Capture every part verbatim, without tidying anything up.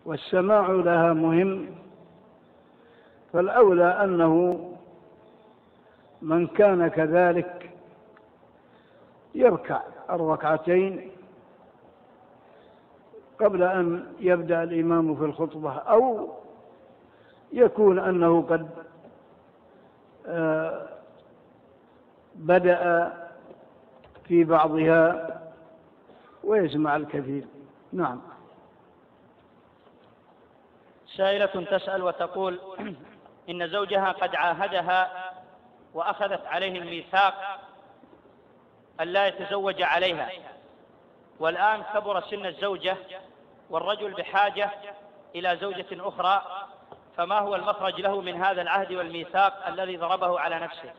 والسماع لها مهم، فالأولى أنه من كان كذلك يركع الركعتين قبل أن يبدأ الإمام في الخطبة، أو يكون أنه قد بدأ في بعضها ويسمع الكثير. نعم. سائلة تسأل وتقول: إن زوجها قد عاهدها وأخذت عليه الميثاق أن لا يتزوج عليها، والآن كبر سن الزوجة والرجل بحاجة إلى زوجة أخرى، فما هو المخرج له من هذا العهد والميثاق الذي ضربه على نفسه؟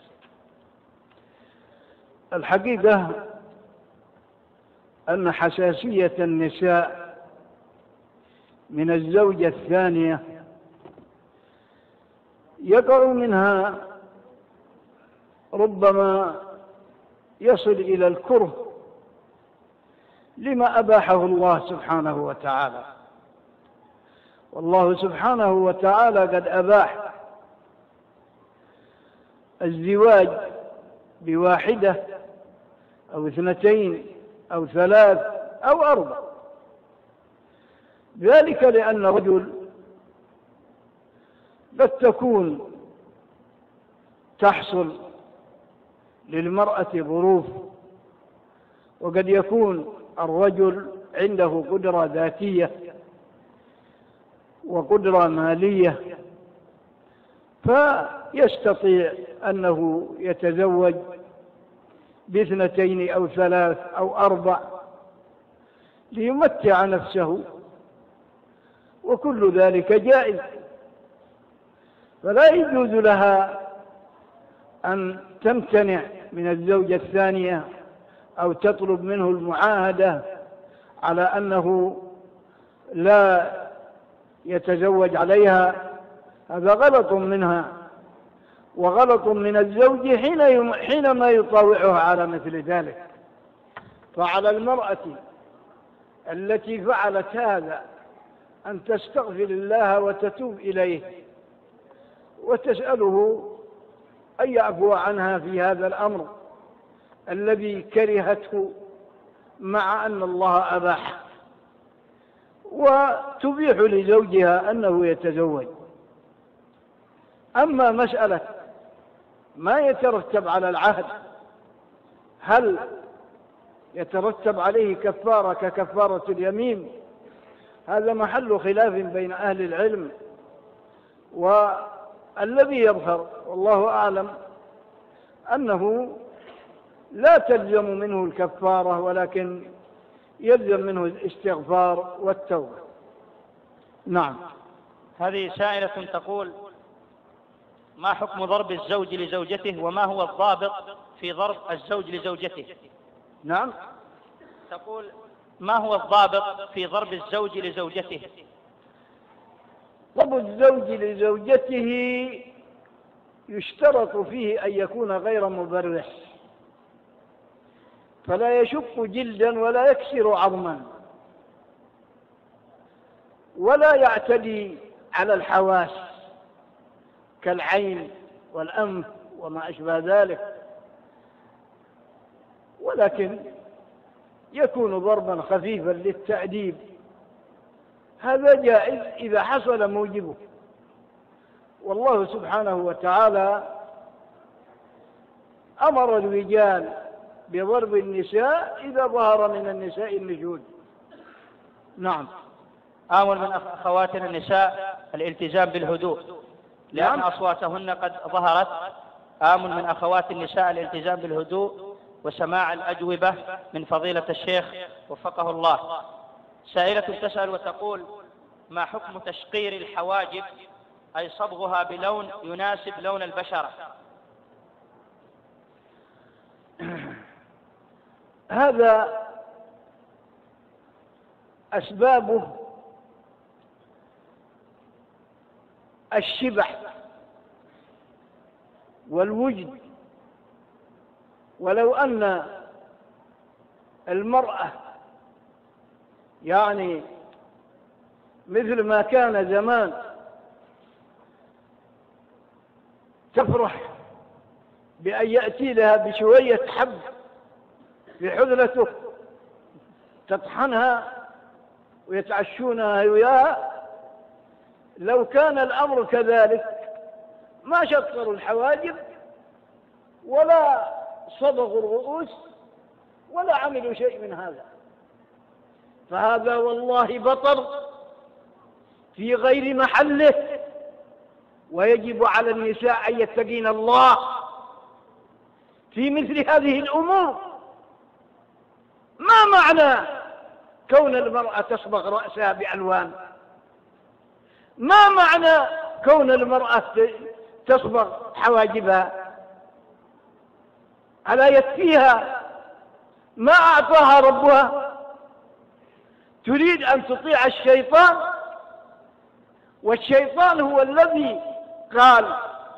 الحقيقة أن حساسية النساء من الزوجة الثانية يقع منها ربما يصل إلى الكره لما أباحه الله سبحانه وتعالى. والله سبحانه وتعالى قد أباح الزواج بواحدة أو اثنتين أو ثلاث أو أربع، ذلك لأن الرجل قد تكون تحصل للمرأة ظروف، وقد يكون الرجل عنده قدرة ذاتية وقدرة مالية، فيستطيع أنه يتزوج باثنتين أو ثلاث أو أربع ليمتع نفسه، وكل ذلك جائز، فلا يجوز لها أن تمتنع من الزوجة الثانية أو تطلب منه المعاهدة على أنه لا يتزوج عليها. هذا غلط منها وغلط من الزوج حينما يطاوعها على مثل ذلك. فعلى المرأة التي فعلت هذا أن تستغفر الله وتتوب إليه وتسأله أن يعفو عنها في هذا الأمر الذي كرهته مع أن الله أباح، وتبيح لزوجها أنه يتزوج. أما مسألة ما يترتب على العهد، هل يترتب عليه كفارة ككفارة اليمين؟ هذا محل خلاف بين أهل العلم، والذي يظهر والله أعلم أنه لا تلزم منه الكفارة، ولكن يلزم منه الاستغفار والتوبة. نعم. هذه سائلة تقول: ما حكم ضرب الزوج لزوجته، وما هو الضابط في ضرب الزوج لزوجته؟ نعم. تقول: ما هو الضابط في ضرب الزوج لزوجته؟ ضرب الزوج لزوجته يشترط فيه أن يكون غير مبرح، فلا يشق جلدا ولا يكسر عظما ولا يعتدي على الحواس كالعين والأنف وما أشبه ذلك، ولكن يكون ضربا خفيفا للتأديب. هذا جائز إذا حصل موجبه، والله سبحانه وتعالى أمر الرجال بضرب النساء إذا ظهر من النساء النشوز. نعم. آمل من أخواتنا النساء الالتزام بالهدوء لأن أصواتهن قد ظهرت. آمل من أخوات النساء الالتزام بالهدوء وسماع الأجوبة من فضيلة الشيخ وفقه الله. سائلة تسأل وتقول: ما حكم تشقير الحواجب، أي صبغها بلون يناسب لون البشرة؟ هذا أسبابه الشبع والوجد، ولو أن المرأة يعني مثل ما كان زمان تفرح بأن يأتي لها بشوية حب في حذرته تطحنها ويتعشونها وياها. لو كان الأمر كذلك ما شطروا الحواجب ولا صبغوا الرؤوس ولا عملوا شيء من هذا. فهذا والله بطر في غير محله، ويجب على النساء أن يتقين الله في مثل هذه الأمور. ما معنى كون المرأة تصبغ رأسها بألوان؟ ما معنى كون المرأة تصبغ حواجبها؟ ألا يكفيها ما أعطاها ربها؟ تريد أن تطيع الشيطان، والشيطان هو الذي قال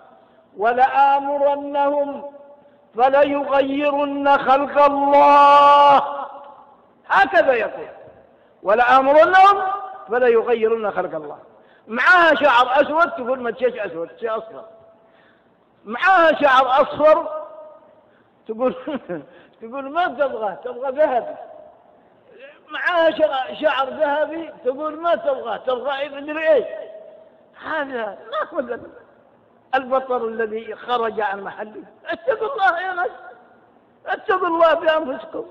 ولآمرنهم فليغيرن خلق الله. هكذا يقول ولآمرنهم فليغيرن خلق الله. معها شعر أسود تقول ما تشيش أسود شيء أصفر، معها شعر أصفر تقول تقول ما تبغى تبغى ذهبي، معها شعر ذهبي تقول ما تبغى تبغى مدري ايش. هذا ناخذ البطر الذي خرج عن محله. اتقوا الله يا ناس، اتقوا الله بأنفسكم،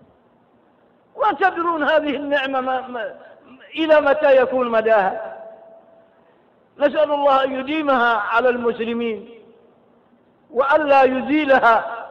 وتدرون هذه النعمة ما ما إلى متى يكون مداها. نسأل الله أن يديمها على المسلمين وألا يزيلها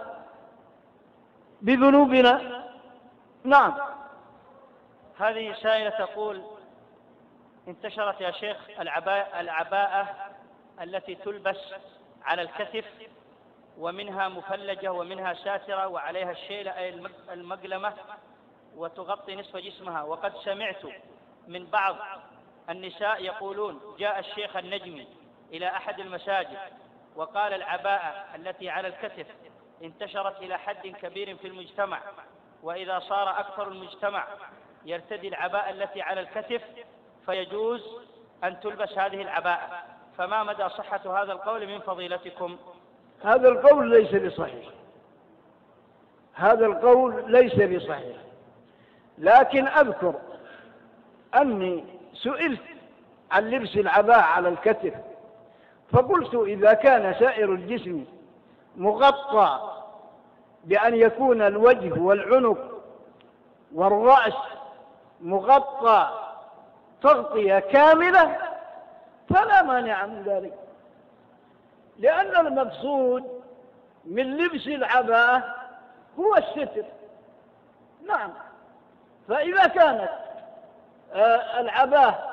بذنوبنا. نعم. هذه سائلة تقول انتشرت يا شيخ العباءة, العباءة التي تلبس على الكتف، ومنها مفلجة ومنها ساترة وعليها الشيلة أي المقلمة وتغطي نصف جسمها. وقد سمعت من بعض النساء يقولون جاء الشيخ النجمي إلى أحد المساجد وقال العباءة التي على الكتف انتشرت إلى حد كبير في المجتمع، وإذا صار أكثر المجتمع يرتدي العباءة التي على الكتف فيجوز أن تلبس هذه العباءة. فما مدى صحة هذا القول من فضيلتكم؟ هذا القول ليس بصحيح، هذا القول ليس بصحيح. لكن أذكر أني سئلت عن لبس العباءة على الكتف فقلت إذا كان سائر الجسم مغطى بأن يكون الوجه والعنق والرأس مغطى تغطية كاملة فلا مانع من ذلك، لأن المقصود من لبس العباءة هو الستر. نعم. فإذا كانت العباءة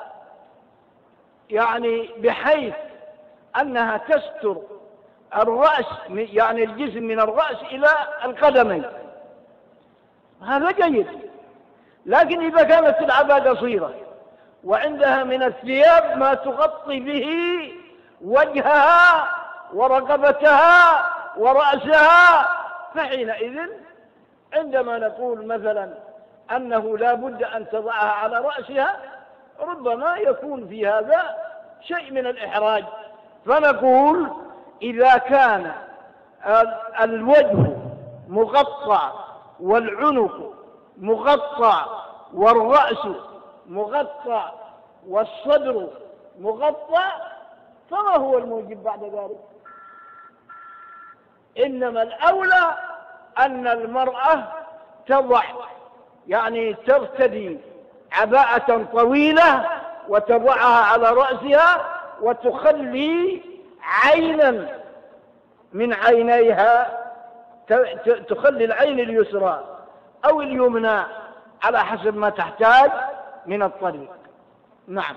يعني بحيث أنها تستر الرأس يعني الجسم من الرأس إلى القدمين هذا جيد. لكن إذا كانت العباءة قصيرة وعندها من الثياب ما تغطي به وجهها ورقبتها ورأسها، فحينئذ عندما نقول مثلا أنه لا بد أن تضعها على رأسها ربما يكون في هذا شيء من الإحراج. فنقول إذا كان الوجه مغطى والعنق مغطى والرأس مغطى والصدر مغطى فما هو الموجب بعد ذلك؟ إنما الأولى أن المرأة تضع يعني ترتدي عباءة طويلة وتضعها على رأسها وتخلي عينا من عينيها، تخلي العين اليسرى أو اليمنى على حسب ما تحتاج من الطريق. نعم.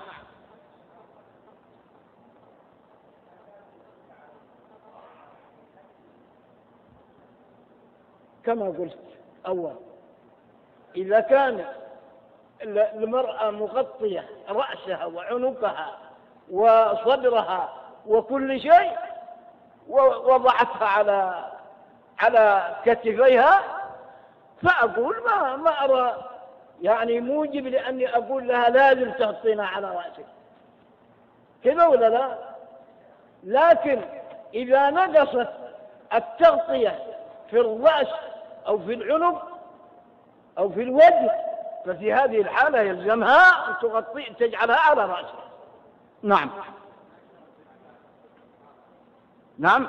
كما قلت أول، إذا كان المرأة مغطية رأسها وعنقها وصدرها وكل شيء ووضعتها على على كتفيها فأقول ما ما أرى يعني موجب لأني أقول لها لازم تغطينا على رأسك كذا ولا لا؟ لكن إذا نقصت التغطية في الرأس أو في العنق أو في الوجه ففي هذه الحالة يلزمها أن تغطي تجعلها على رأسها. نعم نعم.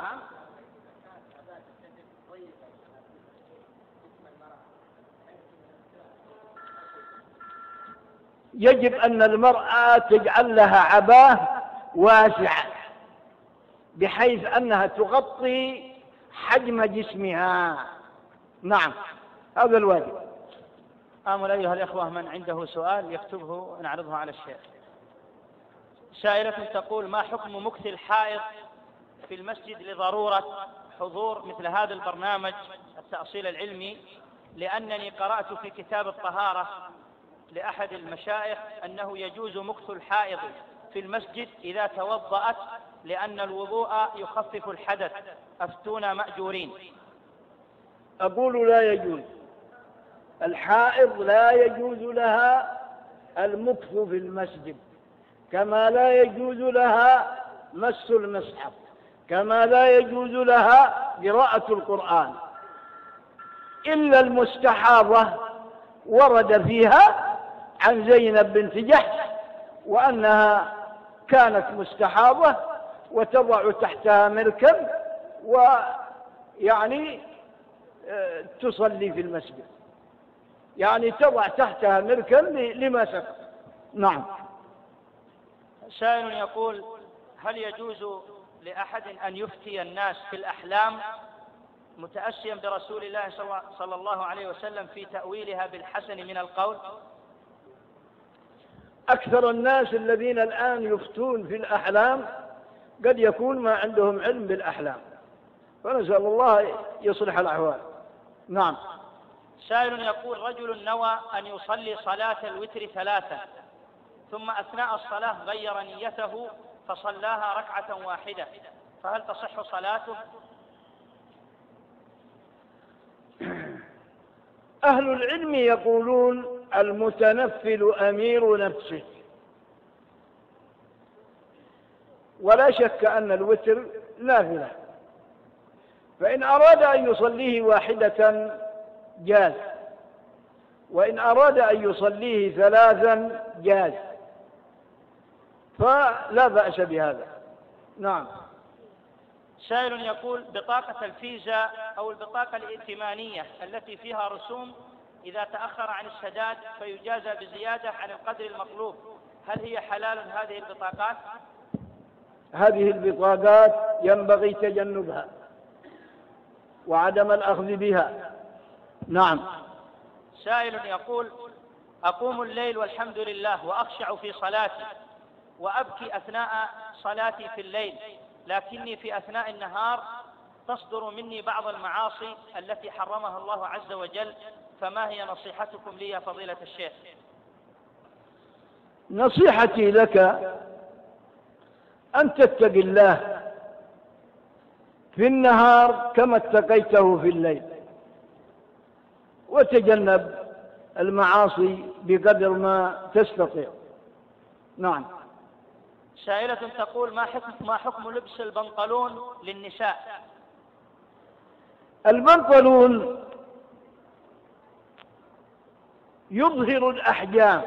يجب أن المرأة تجعل لها عباءة واسعة بحيث أنها تغطي حجم جسمها. نعم هذا الواجب. آمل أيها الإخوة من عنده سؤال يكتبه ونعرضه على الشيخ. سائلة تقول: ما حكم مكث الحائض في المسجد لضرورة حضور مثل هذا البرنامج التأصيل العلمي؟ لأنني قرأت في كتاب الطهارة لأحد المشايخ أنه يجوز مكث الحائض في المسجد إذا توضأت لأن الوضوء يخفف الحدث، أفتونا مأجورين. أقول لا يجوز. الحائض لا يجوز لها المكث في المسجد، كما لا يجوز لها مس المصحف، كما لا يجوز لها قراءة القرآن، إلا المستحاضة ورد فيها عن زينب بنت جحش وأنها كانت مستحاضة وتضع تحتها مركب ويعني تصلي في المسجد، يعني تضع تحتها مركب لما سقط. نعم. سائل يقول: هل يجوز لأحد أن يفتي الناس في الأحلام متأسيا برسول الله صلى الله عليه وسلم في تأويلها بالحسن من القول؟ أكثر الناس الذين الآن يفتون في الأحلام قد يكون ما عندهم علم بالأحلام، فنسأل الله يصلح الأحوال. نعم. سائل يقول: رجل نوى أن يصلي صلاة الوتر ثلاثة ثم أثناء الصلاة غير نيته فصلاها ركعة واحدة، فهل تصح صلاته؟ أهل العلم يقولون المتنفل أمير نفسه، ولا شك أن الوتر نافلة، فإن أراد أن يصليه واحدة جاز، وإن أراد أن يصليه ثلاثا جاز، فلا بأس بهذا. نعم. سائل يقول: بطاقة الفيزا أو البطاقة الائتمانية التي فيها رسوم إذا تأخر عن السداد فيجازى بزيادة عن القدر المطلوب، هل هي حلال هذه البطاقات؟ هذه البطاقات ينبغي تجنبها وعدم الأخذ بها. نعم. سائل يقول: أقوم الليل والحمد لله وأخشع في صلاتي وأبكي أثناء صلاتي في الليل، لكني في أثناء النهار تصدر مني بعض المعاصي التي حرمها الله عز وجل، فما هي نصيحتكم لي يا فضيلة الشيخ؟ نصيحتي لك أن تتقي الله في النهار كما اتقيته في الليل، وتجنب المعاصي بقدر ما تستطيع. نعم. سائلة تقول: ما حكم ما حكم لبس البنطلون للنساء؟ البنطلون يظهر الأحجام،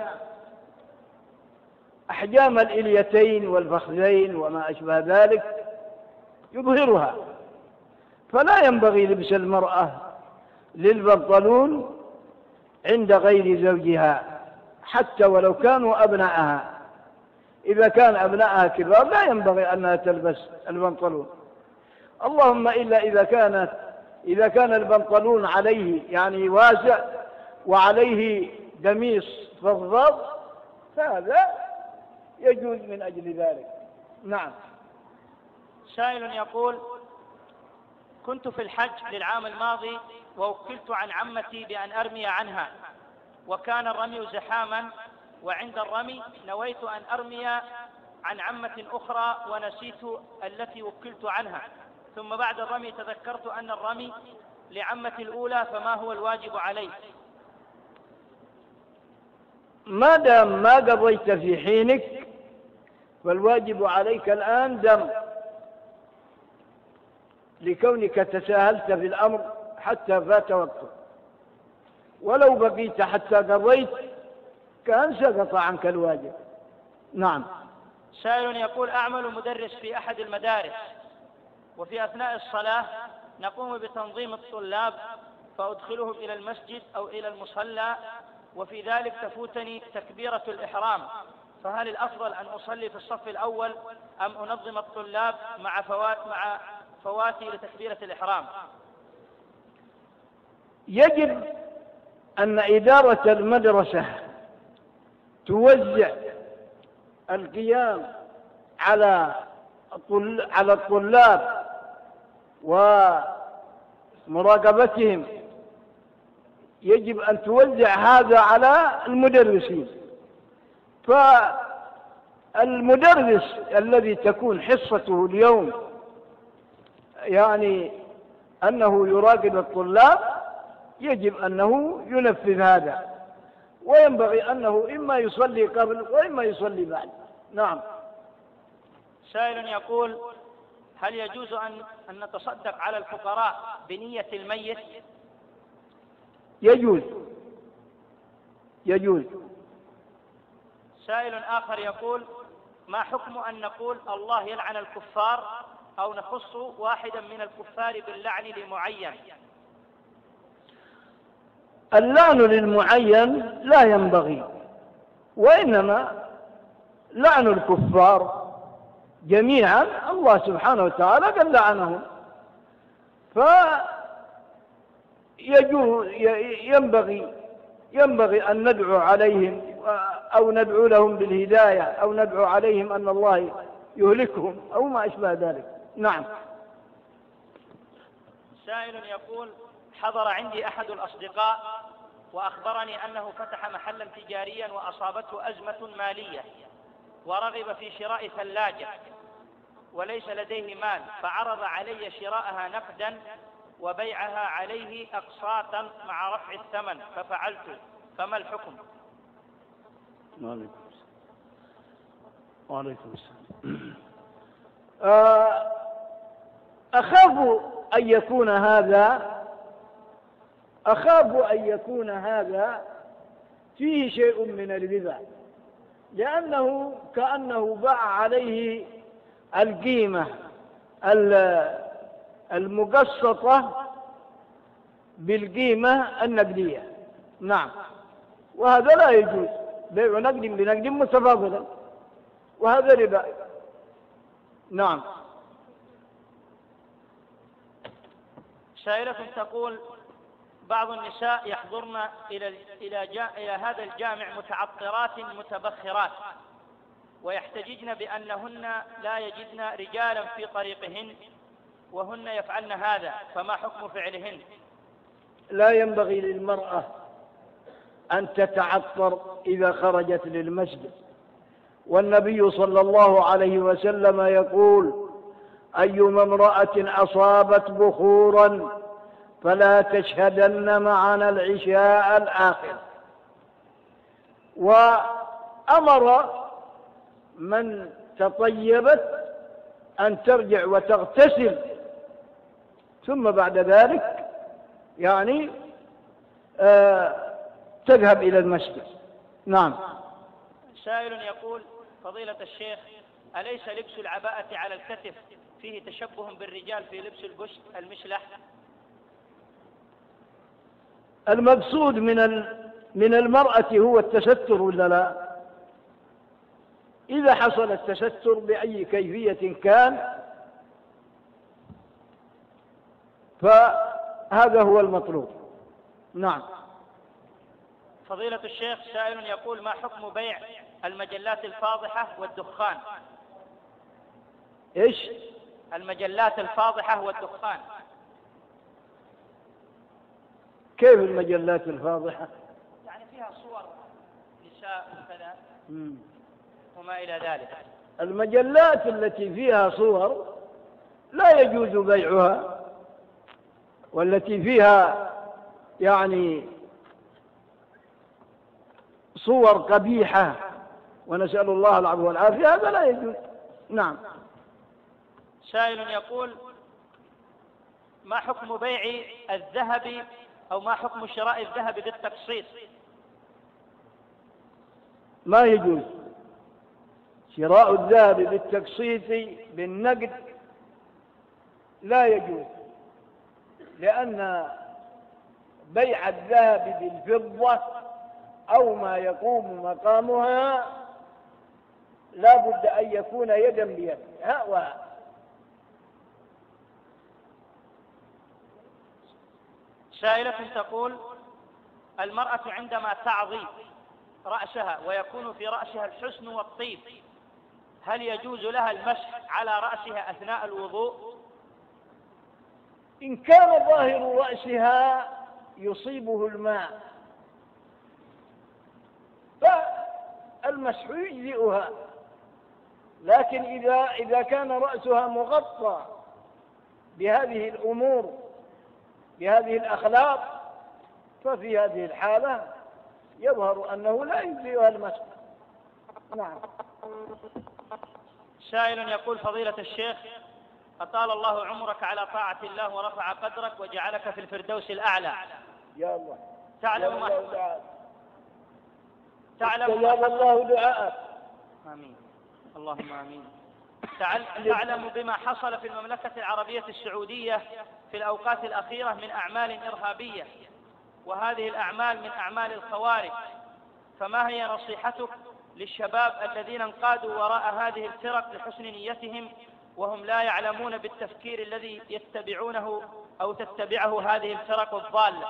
أحجام الإليتين والفخذين وما أشبه ذلك يظهرها، فلا ينبغي لبس المرأة للبنطلون عند غير زوجها حتى ولو كانوا أبنائها. إذا كان أبنائها كبار لا ينبغي أنها تلبس البنطلون، اللهم إلا إذا كانت إذا كان البنطلون عليه يعني واسع وعليه قميص فضفاض فهذا يجوز من أجل ذلك. نعم. سائل يقول: كنت في الحج للعام الماضي ووكلت عن عمتي بأن أرمي عنها، وكان الرمي زحاما، وعند الرمي نويت أن أرمي عن عمة أخرى ونسيت التي وكلت عنها، ثم بعد الرمي تذكرت أن الرمي لعمة الأولى، فما هو الواجب علي؟ ما دام ما قضيت في حينك فالواجب عليك الآن دم، لكونك تساهلت في الأمر حتى فات وقته، ولو بقيت حتى قضيت كان سقط عنك الواجب. نعم. سائل يقول: أعمل مدرس في أحد المدارس، وفي أثناء الصلاة نقوم بتنظيم الطلاب فأدخلهم إلى المسجد أو إلى المصلى، وفي ذلك تفوتني تكبيرة الإحرام، فهل الأفضل أن أصلي في الصف الأول أم أنظم الطلاب مع فوات مع فواتي لتكبيرة الإحرام؟ يجب أن إدارة المدرسة توزع القيام على على الطلاب ومراقبتهم، يجب أن توزع هذا على المدرسين. فالمدرس الذي تكون حصته اليوم يعني أنه يراقب الطلاب يجب أنه ينفذ هذا، وينبغي أنه إما يصلي قبل وإما يصلي بعد. نعم. سائل يقول: هل يجوز أن أن نتصدق على الفقراء بنية الميت؟ يجوز يجوز. سائل آخر يقول: ما حكم أن نقول الله يلعن الكفار أو نخص واحدا من الكفار باللعن لمعين؟ اللعن للمعين لا ينبغي، وإنما لعن الكفار جميعا الله سبحانه وتعالى قد لعنهم، فينبغي ينبغي أن ندعو عليهم أو ندعو لهم بالهداية أو ندعو عليهم أن الله يهلكهم أو ما أشبه ذلك. نعم. سائل يقول: حضر عندي أحد الأصدقاء وأخبرني أنه فتح محلا تجاريا وأصابته أزمة مالية ورغب في شراء ثلاجة وليس لديه مال، فعرض علي شراءها نقدا وبيعها عليه أقساطا مع رفع الثمن ففعلت، فما الحكم؟ وعليكم السلام. أخاف أن يكون هذا أخاف أن يكون هذا فيه شيء من الربا، لأنه كأنه باع عليه القيمة المقسطة بالقيمة النقدية. نعم. وهذا لا يجوز، بيع نقد بنقد متفاضلا، وهذا ربا. نعم. سائلة تقول: بعض النساء يحضرن إلى إلى إلى هذا الجامع متعطرات متبخرات، ويحتججن بأنهن لا يجدن رجالا في طريقهن وهن يفعلن هذا، فما حكم فعلهن؟ لا ينبغي للمرأة أن تتعطر إذا خرجت للمسجد، والنبي صلى الله عليه وسلم يقول: أيما امرأة أصابت بخورا فلا تشهدن معنا العشاء الآخر. وأمر من تطيبت أن ترجع وتغتسل ثم بعد ذلك يعني آه تذهب إلى المسجد. نعم. سائل يقول: فضيلة الشيخ، أليس لبس العباءة على الكتف فيه تشبه بالرجال في لبس البشت المشلح؟ المقصود من من المرأة هو التستر ولا لا؟ إذا حصل التستر بأي كيفية كان فهذا هو المطلوب. نعم. فضيلة الشيخ، سائل يقول: ما حكم بيع المجلات الفاضحة والدخان؟ إيش؟ المجلات الفاضحة والدخان. كيف المجلات الفاضحة؟ يعني فيها صور نساء وكذا وما إلى ذلك. المجلات التي فيها صور لا يجوز بيعها، والتي فيها يعني صور قبيحة ونسأل الله العفو والعافية، هذا لا يجوز. نعم. سائل يقول: ما حكم بيع الذهب أو ما حكم شراء الذهب بالتقسيط؟ ما يجوز شراء الذهب بالتقسيط بالنقد، لا يجوز، لأن بيع الذهب بالفضة أو ما يقوم مقامها لا بد أن يكون يدا بيد، ها وها. سائلة تقول: المرأة عندما تعضي رأسها ويكون في رأسها الحسن والطيب، هل يجوز لها المسح على رأسها أثناء الوضوء؟ إن كان ظاهر رأسها يصيبه الماء فالمسح يجزئها، لكن إذا إذا كان رأسها مغطى بهذه الأمور بهذه الأخلاق ففي هذه الحالة يظهر أنه لا يجزئها المسح. نعم. سائل يقول: فضيلة الشيخ، أطال الله عمرك على طاعة الله ورفع قدرك وجعلك في الفردوس الأعلى. يا الله. تعلم يا ما الله تعلم يا الله دعاءك. آمين. اللهم آمين. تعلم بما حصل في المملكة العربية السعودية في الأوقات الأخيرة من أعمال إرهابية، وهذه الأعمال من أعمال الخوارج، فما هي نصيحتك للشباب الذين انقادوا وراء هذه الفرق لحسن نيتهم وهم لا يعلمون بالتفكير الذي يتبعونه أو تتبعه هذه الفرق الضالة؟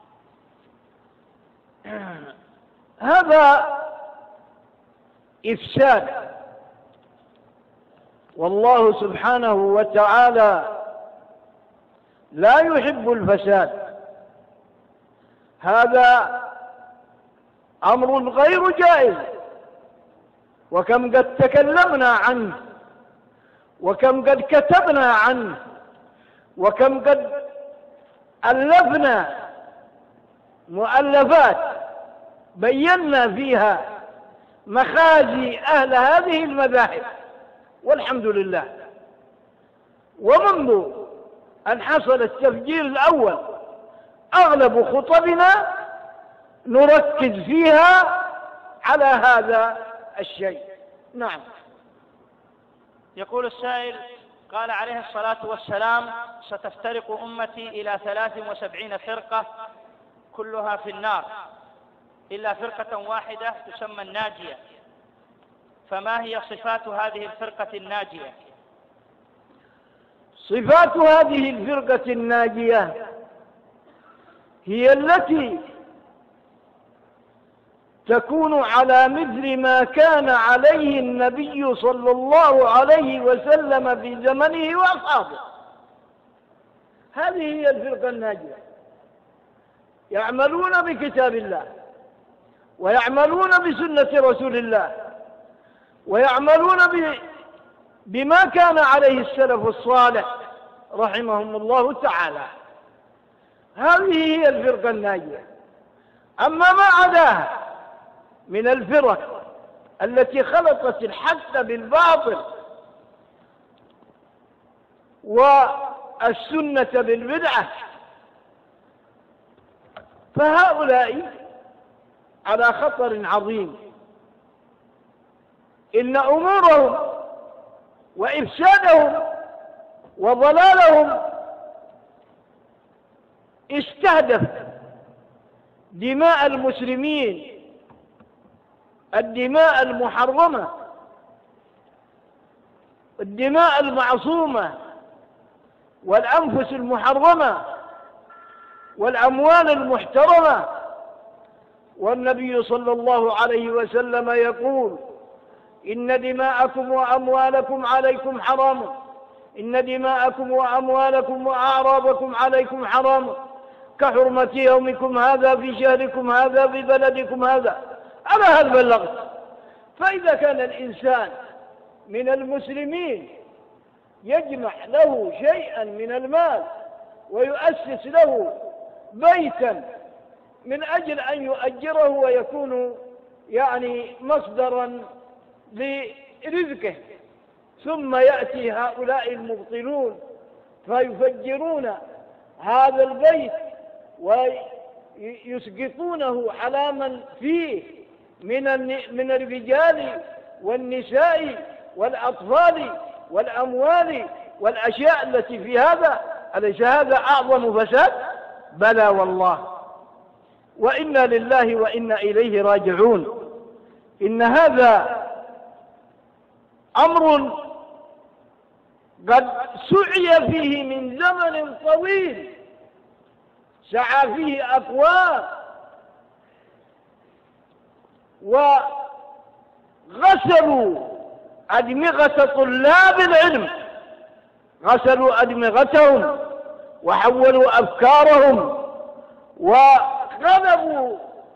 هذا إفساد، والله سبحانه وتعالى لا يحب الفساد. هذا أمر غير جائز، وكم قد تكلمنا عنه، وكم قد كتبنا عنه، وكم قد ألفنا مؤلفات بينا فيها مخازي أهل هذه المذاهب، والحمد لله. ومنذ أن حصل التفجير الأول أغلب خطبنا نركز فيها على هذا الشيء. نعم. يقول السائل: قال عليه الصلاة والسلام: ستفترق أمتي إلى ثلاث وسبعين فرقة كلها في النار إلا فرقة واحدة تسمى الناجية، فما هي صفات هذه الفرقة الناجية؟ صفات هذه الفرقة الناجية هي التي تكون على مثل ما كان عليه النبي صلى الله عليه وسلم في زمنه وأصحابه. هذه هي الفرقة الناجية، يعملون بكتاب الله، ويعملون بسنة رسول الله، ويعملون بما كان عليه السلف الصالح رحمهم الله تعالى. هذه هي الفرقة الناجية. أما ما عداها من الفرق التي خلطت الحق بالباطل والسنة بالبدعة فهؤلاء على خطر عظيم. إن أمورهم وإفسادهم وضلالهم استهدف دماء المسلمين، الدماء المحرمة، الدماء المعصومة، والأنفس المحرمة، والأموال المحترمة. والنبي صلى الله عليه وسلم يقول: إن دماءكم وأموالكم عليكم حرام، إن دماءكم وأموالكم وأعراضكم عليكم حرام كحرمة يومكم هذا في شهركم هذا في بلدكم هذا. أنا هل بلغت؟ فإذا كان الإنسان من المسلمين يجمع له شيئا من المال ويؤسس له بيتا من أجل أن يؤجره ويكون يعني مصدرا لرزقه، ثم يأتي هؤلاء المبطلون فيفجرون هذا البيت ويسقطونه على من فيه من من الرجال والنساء والأطفال والأموال والأشياء التي في هذا. أليس هذا أعظم فساد؟ بلى والله، وإنا لله وإنا إليه راجعون. إن هذا أمر قد سعي فيه من زمن طويل، سعى فيه أقوام وغسلوا أدمغة طلاب العلم، غسلوا أدمغتهم وحولوا أفكارهم وغلبوا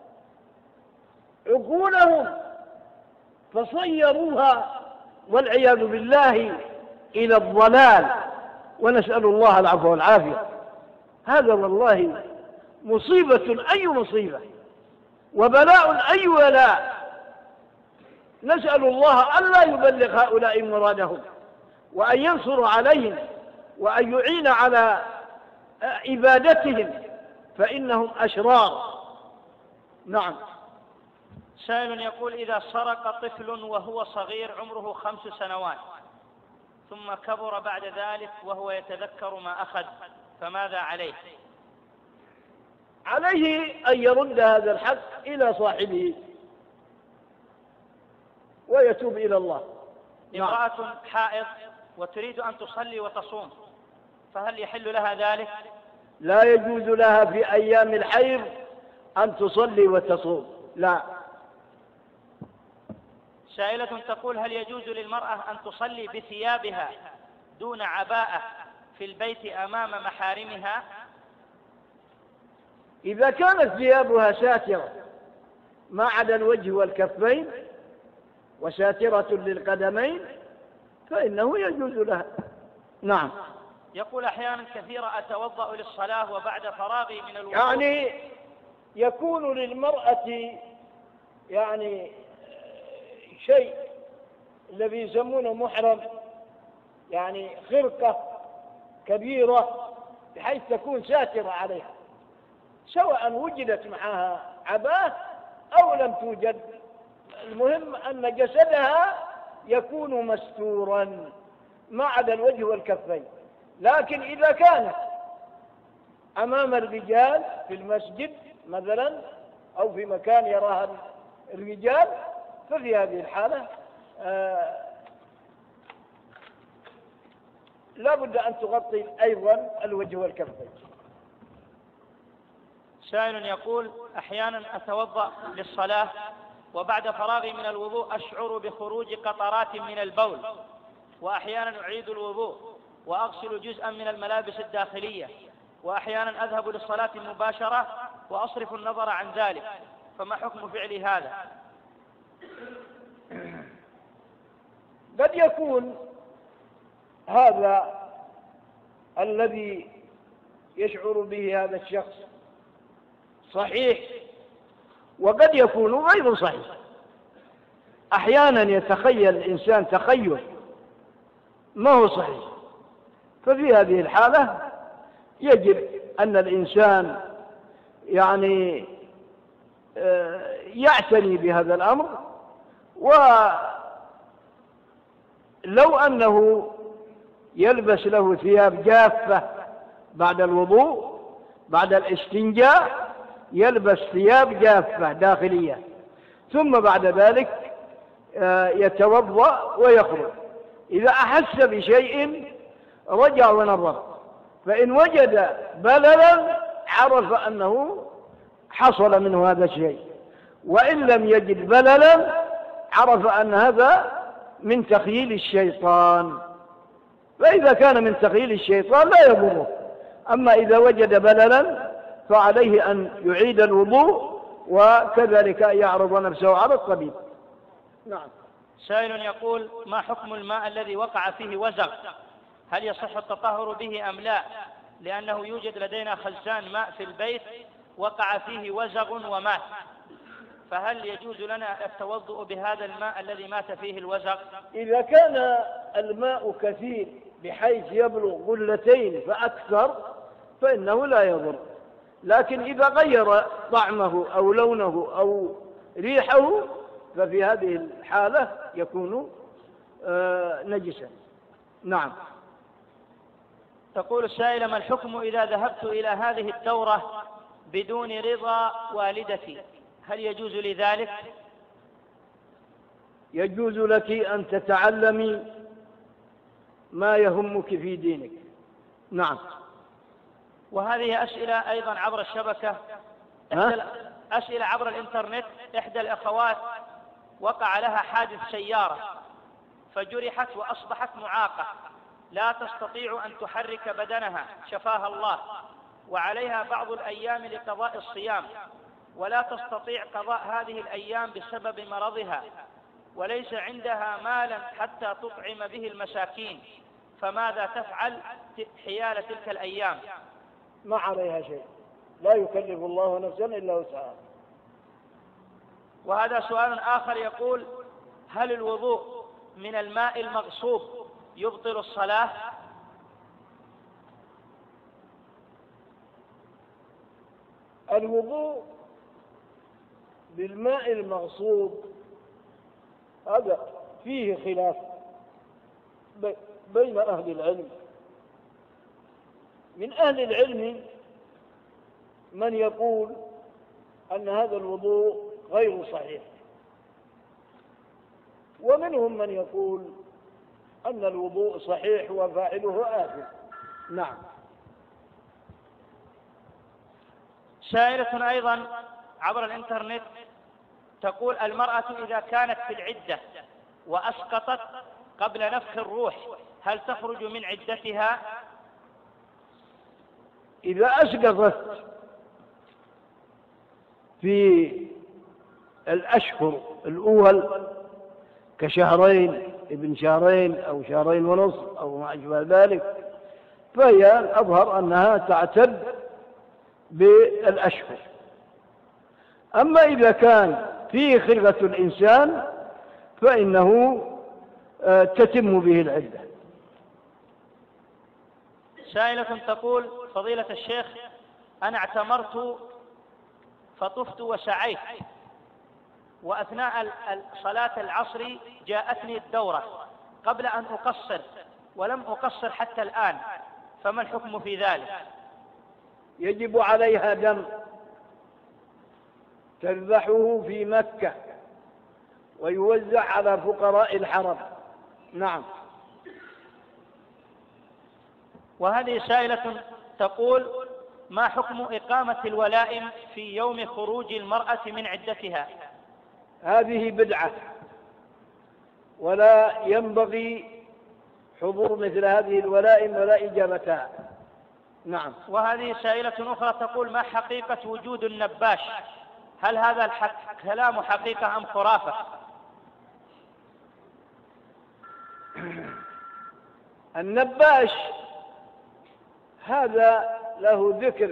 عقولهم فصيروها والعياذ بالله إلى الضلال، ونسأل الله العفو والعافية. هذا والله مصيبة أي مصيبة وبلاء أي ولاء. نسأل الله ألا يبلغ هؤلاء مرادهم، وأن ينصر عليهم، وأن يعين على عبادتهم، فإنهم أشرار. نعم. سائل يقول: إذا سرق طفل وهو صغير عمره خمس سنوات ثم كبر بعد ذلك وهو يتذكر ما أخذ، فماذا عليه؟ عليه أن يرد هذا الحق إلى صاحبه ويتوب إلى الله. امرأة حائض وتريد أن تصلي وتصوم، فهل يحل لها ذلك؟ لا يجوز لها في أيام الحيض أن تصلي وتصوم، لا. سائلة تقول: هل يجوز للمرأة أن تصلي بثيابها دون عباءة في البيت أمام محارمها؟ إذا كانت ثيابها ساترة ما عدا الوجه والكفين وساترة للقدمين فإنه يجوز لها. نعم. يقول: أحيانا كثيرة أتوضأ للصلاة وبعد فراغي من الوضوء. يعني يكون للمرأة يعني شيء الذي يسمونه محرم، يعني خرقة كبيرة بحيث تكون ساترة عليها، سواء وجدت معها عباءة أو لم توجد، المهم أن جسدها يكون مستورا ما عدا الوجه والكفين. لكن إذا كانت أمام الرجال في المسجد مثلا أو في مكان يراها الرجال ففي هذه الحالة آه لا بد أن تغطي أيضا الوجه والكفين. سائل يقول: أحيانا أتوضأ للصلاة وبعد فراغي من الوضوء أشعر بخروج قطرات من البول، وأحيانا أعيد الوضوء وأغسل جزءا من الملابس الداخلية، وأحيانا أذهب للصلاة مباشرة وأصرف النظر عن ذلك، فما حكم فعلي هذا؟ قد يكون هذا الذي يشعر به هذا الشخص صحيح، وقد يكون غير صحيح. أحيانا يتخيل الإنسان تخيل ما هو صحيح، ففي هذه الحالة يجب أن الإنسان يعني يعتني بهذا الأمر، ولو أنه يلبس له ثياب جافة بعد الوضوء بعد الاستنجاء، يلبس ثياب جافة داخلية، ثم بعد ذلك يتوضأ ويخرج. إذا أحس بشيء رجع ونظر، فإن وجد بللا عرف أنه حصل منه هذا الشيء، وإن لم يجد بللا عرف أن هذا من تخييل الشيطان، فإذا كان من تخييل الشيطان لا يضره. أما إذا وجد بللا فعليه أن يعيد الوضوء، وكذلك يعرض نفسه على الطبيب. نعم. سائل يقول: ما حكم الماء الذي وقع فيه وزغ؟ هل يصح التطهر به أم لا؟ لأنه يوجد لدينا خزان ماء في البيت وقع فيه وزغ ومات. فهل يجوز لنا التوضؤ بهذا الماء الذي مات فيه الوزغ؟ إذا كان الماء كثير بحيث يبلغ قلتين فأكثر فإنه لا يضر، لكن إذا غير طعمه أو لونه أو ريحه ففي هذه الحالة يكون آه نجسا. نعم. تقول السائلة: ما الحكم إذا ذهبت إلى هذه الدورة بدون رضا والدتي؟ هل يجوز لي ذلك؟ يجوز لك أن تتعلمي ما يهمك في دينك. نعم. وهذه أسئلة أيضا عبر الشبكة، أسئلة عبر الإنترنت. إحدى الأخوات وقع لها حادث سيارة فجرحت وأصبحت معاقة، لا تستطيع أن تحرك بدنها شفاها الله، وعليها بعض الأيام لقضاء الصيام، ولا تستطيع قضاء هذه الأيام بسبب مرضها، وليس عندها مالا حتى تطعم به المساكين، فماذا تفعل حيال تلك الأيام؟ ما عليها شيء، لا يكلف الله نفسا إلا وسعها. وهذا سؤال آخر يقول: هل الوضوء من الماء المغصوب يبطل الصلاة؟ الوضوء بالماء المغصوب هذا فيه خلاف بين أهل العلم. من أهل العلم من يقول أن هذا الوضوء غير صحيح، ومنهم من يقول أن الوضوء صحيح وفاعله آثم. نعم. سائلة أيضا عبر الإنترنت تقول: المرأة إذا كانت في العدة وأسقطت قبل نفخ الروح هل تخرج من عدتها؟ إذا أسقطت في الأشهر الأول كشهرين ابن شهرين أو شهرين ونصف أو ما أشبه ذلك فهي الأظهر أنها تعتد بالأشهر. أما إذا كان فيه خلقة الإنسان فإنه تتم به العدة. سائلة تقول: فضيلة الشيخ، أنا اعتمرت فطفت وسعيت، وأثناء صلاة العصر جاءتني الدورة قبل أن أقصر ولم أقصر حتى الآن، فما الحكم في ذلك؟ يجب عليها دم تذبحه في مكة ويوزع على فقراء الحرم. نعم. وهذه سائلة تقول: ما حكم إقامة الولائم في يوم خروج المرأة من عدتها؟ هذه بدعة ولا ينبغي حضور مثل هذه الولائم ولا إجابتها. نعم. وهذه سائلة أخرى تقول: ما حقيقة وجود النباش؟ هل هذا الحق كلام حقيقة أم خرافة؟ النباش هذا له ذكر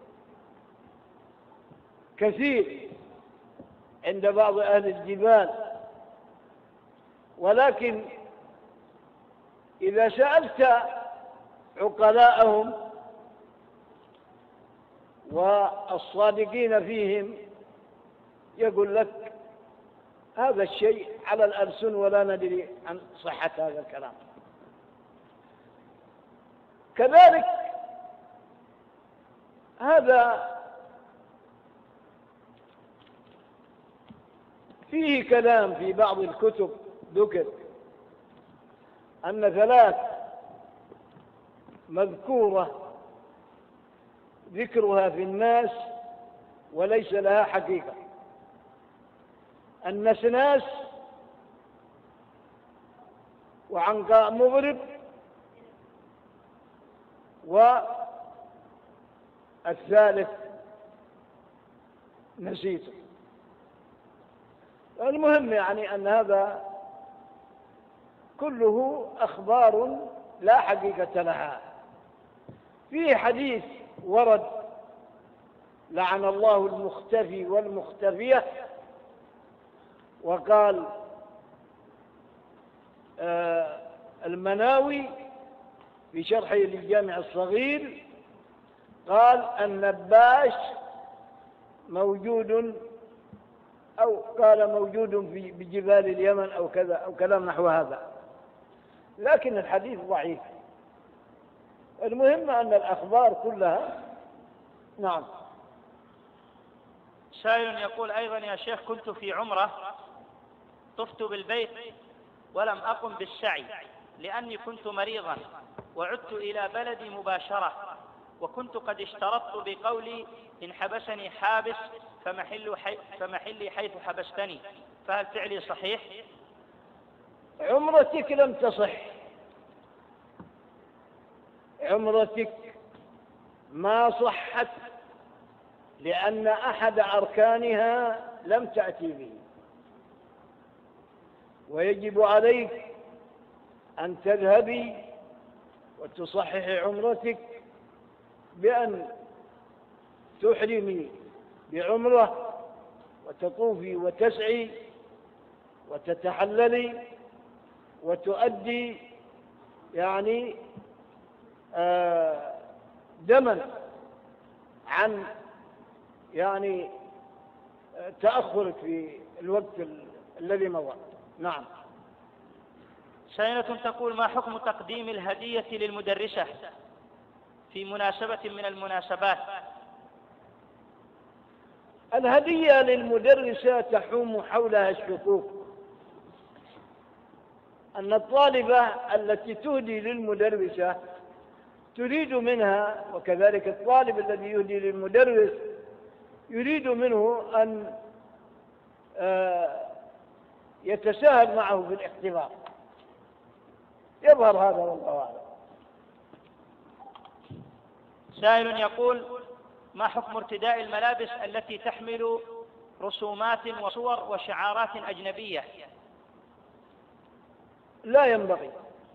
كثير عند بعض أهل الجبال، ولكن إذا سألت عقلاءهم والصادقين فيهم يقول لك هذا الشيء على الألسن ولا ندري عن صحة هذا الكلام. كذلك هذا فيه كلام في بعض الكتب ذكر أن ثلاث مذكورة ذكرها في الناس وليس لها حقيقة: النسناس وعنقاء مغرب والثالث نسيته. المهم يعني أن هذا كله أخبار لا حقيقة لها. في حديث ورد: لعن الله المختفي والمختفية وقال آه المناوي في شرحه للجامع الصغير قال النباش موجود، أو قال موجود في بجبال اليمن أو كذا أو كلام نحو هذا، لكن الحديث ضعيف. المهم أن الأخبار كلها. نعم. سائل يقول أيضا يا شيخ كنت في عمرة طفت بالبيت ولم أقم بالسعي لأني كنت مريضا وعدت إلى بلدي مباشرة، وكنت قد اشترطت بقولي إن حبسني حابس فمحل حي فمحلي حيث حبستني، فهل فعلي صحيح؟ عمرتك لم تصح، عمرتك ما صحت لأن أحد أركانها لم تأتي به، ويجب عليك أن تذهبي وتصححي عمرتك بأن تحرمي بعمرة وتطوفي وتسعي وتتحللي وتؤدي يعني آه دما عن يعني تأخرك في الوقت الذي مضى. نعم. سائلة تقول ما حكم تقديم الهدية للمدرسة في مناسبة من المناسبات؟ الهدية للمدرسة تحوم حولها الشكوك، أن الطالبة التي تهدي للمدرسة تريد منها، وكذلك الطالب الذي يهدي للمدرس يريد منه أن يتساهل معه في الاختبار. يظهر هذا والله أعلم. سائل يقول ما حكم ارتداء الملابس التي تحمل رسومات وصور وشعارات أجنبية؟ لا ينبغي.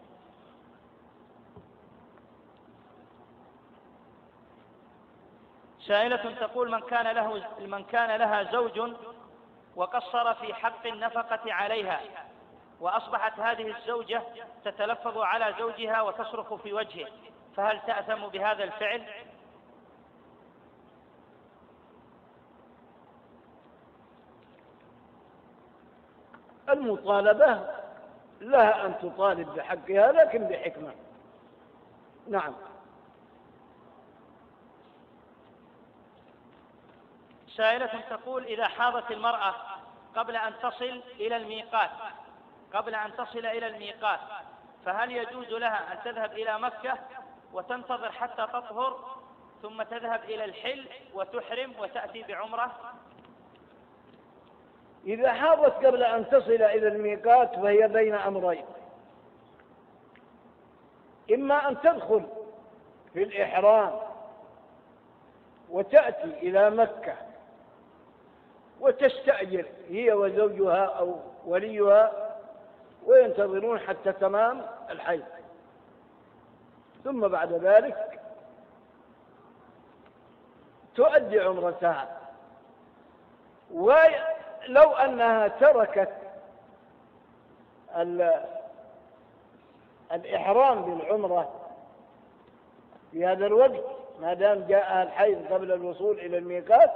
سائلة تقول من كان له من كان لها زوج وقصر في حق النفقة عليها، وأصبحت هذه الزوجة تتلفظ على زوجها وتصرخ في وجهه، فهل تأثم بهذا الفعل؟ المطالبة لها أن تطالب بحقها لكن بحكمة. نعم. سائلة تقول إذا حاضت المرأة قبل أن تصل إلى الميقات قبل أن تصل إلى الميقات فهل يجوز لها أن تذهب إلى مكة وتنتظر حتى تطهر ثم تذهب إلى الحل وتحرم وتأتي بعمرة؟ إذا حاضت قبل أن تصل إلى الميقات فهي بين أمرين، إما أن تدخل في الإحرام وتأتي إلى مكة وتستأجر هي وزوجها أو وليها وينتظرون حتى تمام الحيض، ثم بعد ذلك تؤدي عمرتها. ولو أنها تركت الإحرام بالعمرة في هذا الوقت ما دام جاءها الحيض قبل الوصول إلى الميقات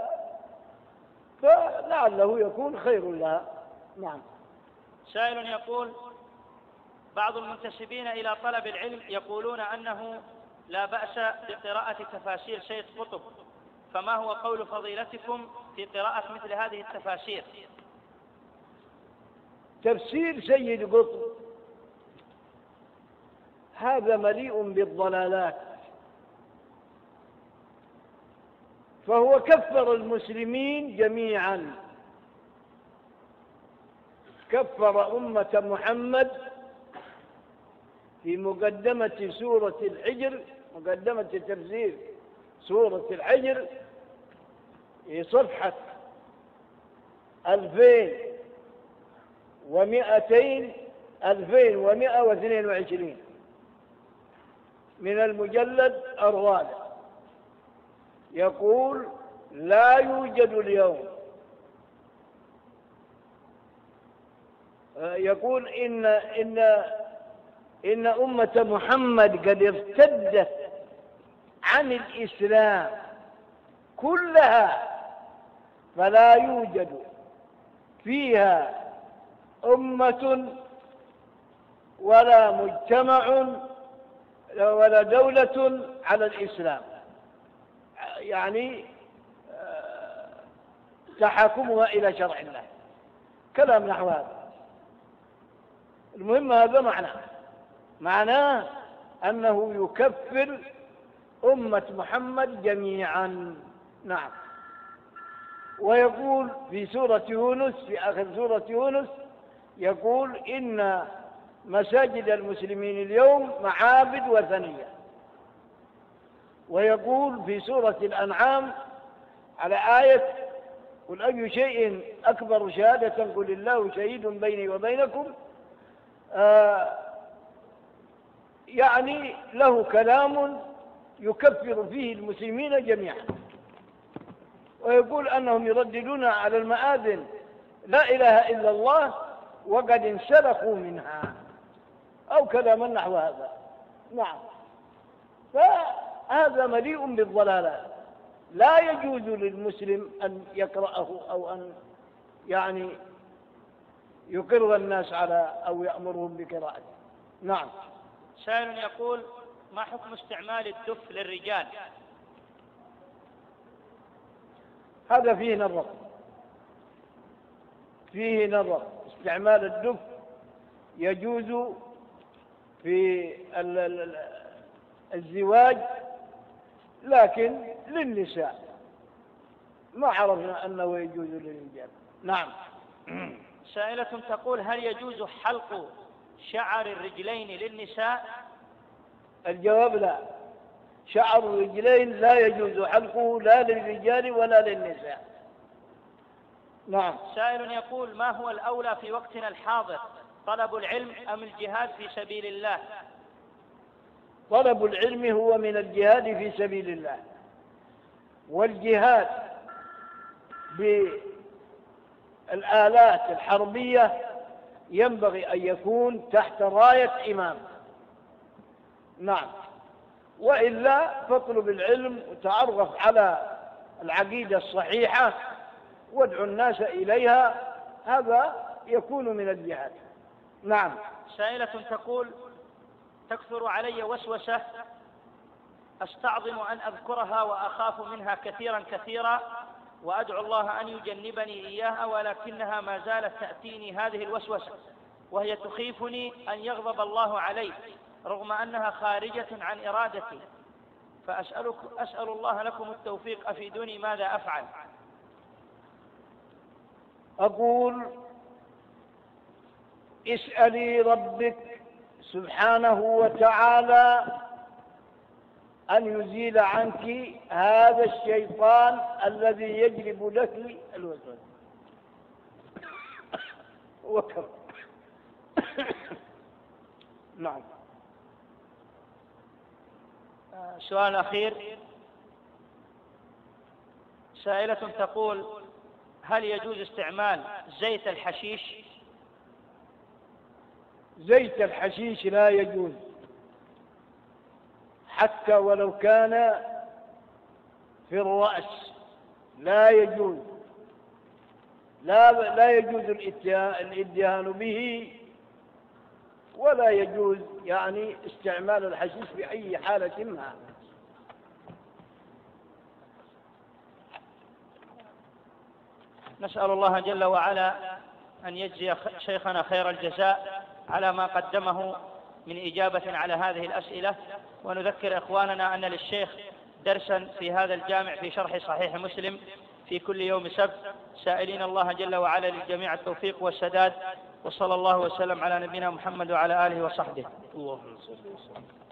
فلعله يكون خير لها. نعم. سائل يقول بعض المنتسبين إلى طلب العلم يقولون أنه لا بأس بقراءة تفاسير سيد قطب، فما هو قول فضيلتكم في قراءة مثل هذه التفاسير؟ تفسير سيد قطب هذا مليء بالضلالات، فهو كفر المسلمين جميعا، كفر أمة محمد في مقدمة سورة الحجر، مقدمة تفسير سورة الحجر في صفحة ألفين ومئتين ألفين ومئة واثنين وعشرين من المجلد الرابع، يقول لا يوجد اليوم يقول إن إن إن أمة محمد قد ارتدت عن الإسلام كلها، فلا يوجد فيها أمة ولا مجتمع ولا دولة على الإسلام، يعني تحاكمها إلى شرع الله، كلام نحو هذا. المهم هذا معناه معناه أنه يكفر أمة محمد جميعا. نعم. ويقول في سورة يونس، في آخر سورة يونس يقول إن مساجد المسلمين اليوم معابد وثنية. ويقول في سورة الأنعام على آية قل أي شيء أكبر شهادة قل الله شهيد بيني وبينكم، آه يعني له كلام يكفر فيه المسلمين جميعا. ويقول أنهم يرددون على المآذن لا إله إلا الله وقد انسلخوا منها، أو كلاما نحو هذا. نعم. فهذا مليء بالضلالات، لا يجوز للمسلم أن يقرأه أو أن يعني يقر الناس على أو يأمرهم بقراءته. نعم. سائل يقول ما حكم استعمال الدف للرجال؟ هذا فيه نظر، فيه نظر. استعمال الدف يجوز في الزواج لكن للنساء، ما عرفنا أنه يجوز للرجال. نعم. سائلة تقول هل يجوز حلق شعر الرجلين للنساء؟ الجواب لا، شعر الرجلين لا يجوز حلقه لا للرجال ولا للنساء. نعم. سائل يقول ما هو الأولى في وقتنا الحاضر، طلب العلم أم الجهاد في سبيل الله؟ طلب العلم هو من الجهاد في سبيل الله، والجهاد بالآلات الحربية ينبغي أن يكون تحت راية إمام. نعم. وإلا فاطلب العلم وتعرف على العقيدة الصحيحة وادعو الناس إليها، هذا يكون من الجهاد. نعم. سائلة تقول تكثر علي وسوسة أستعظم أن أذكرها وأخاف منها كثيرا كثيرا، وأدعو الله أن يجنبني إياها، ولكنها ما زالت تأتيني هذه الوسوسة، وهي تخيفني أن يغضب الله علي رغم أنها خارجة عن إرادتي، فأسألك أسأل الله لكم التوفيق، أفيدوني ماذا أفعل؟ أقول اسألي ربك سبحانه وتعالى أن يزيل عنك هذا الشيطان الذي يجلب لك الوسوسة. وكم. نعم. سؤال أخير. سائلة تقول هل يجوز استعمال زيت الحشيش؟ زيت الحشيش لا يجوز، حتى ولو كان في الرأس لا يجوز، لا لا يجوز الإدهان به، ولا يجوز يعني استعمال الحشيش في أي حالة ما. نسأل الله جل وعلا أن يجزي شيخنا خير الجزاء على ما قدمه من إجابة على هذه الأسئلة، ونذكر إخواننا أن للشيخ درسا في هذا الجامع في شرح صحيح مسلم في كل يوم سبت، سائلين الله جل وعلا للجميع التوفيق والسداد، وصلى الله وسلم على نبينا محمد وعلى آله وصحبه. اللهم صل وسلم.